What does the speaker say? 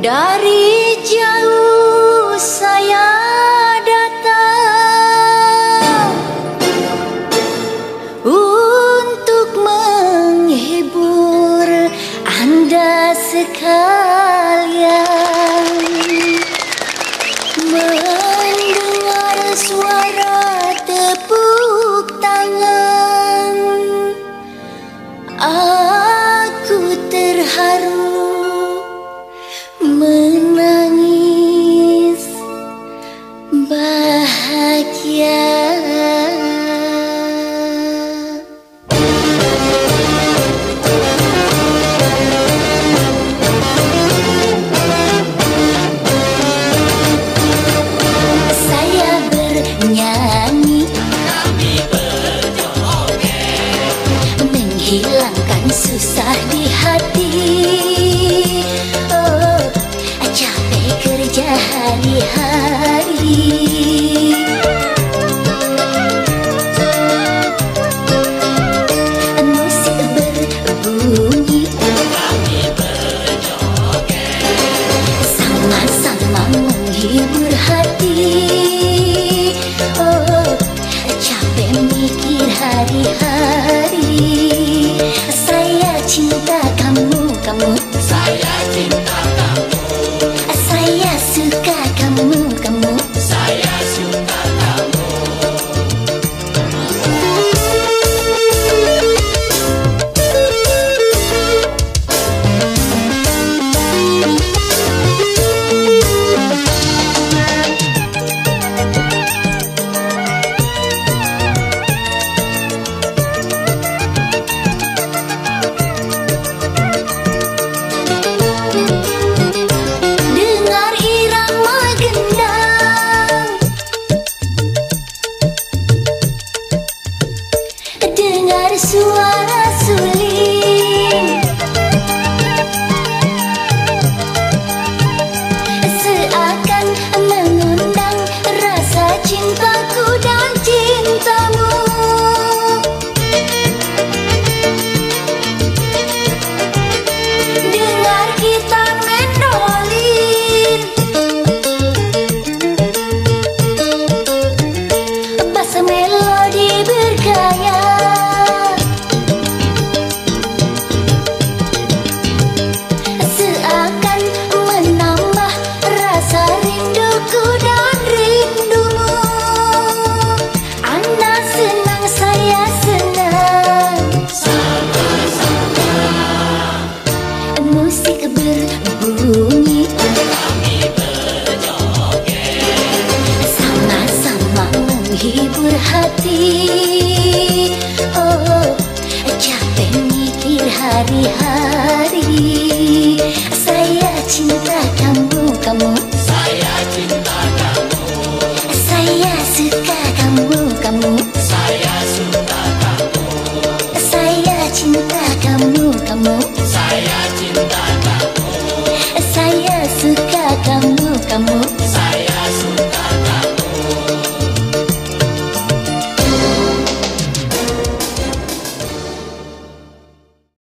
Dari jauh saya datang untuk menghibur Anda sekalian, mendengar suara tepuk tangan. Aku terharu menangis bahagia. Saya bernyanyi, kami berjoget, menghilangkan susah di hati. Capek kerja hari-hari, musik berbunyi, kami berjoget, sama-sama menghibur hati. Oh, capek mikir hari-hari. Saya cinta kamu, kamu. Saya cinta kamu. Saya suka kamu, kamu. Saya suka kamu. Dengar suara suling, seakan mengundang rasa cintaku dan cintamu. Dengar gitar mandolin, bass melodi bergaya, seakan menambah rasa rinduku dan rindumu. Anda senang, saya senang, sama-sama. Musik berbunyi, kami berjoget, sama-sama menghibur hati. Oh, capek mikir hari-hari. Saya cinta kamu, kamu. Saya cinta kamu. Saya suka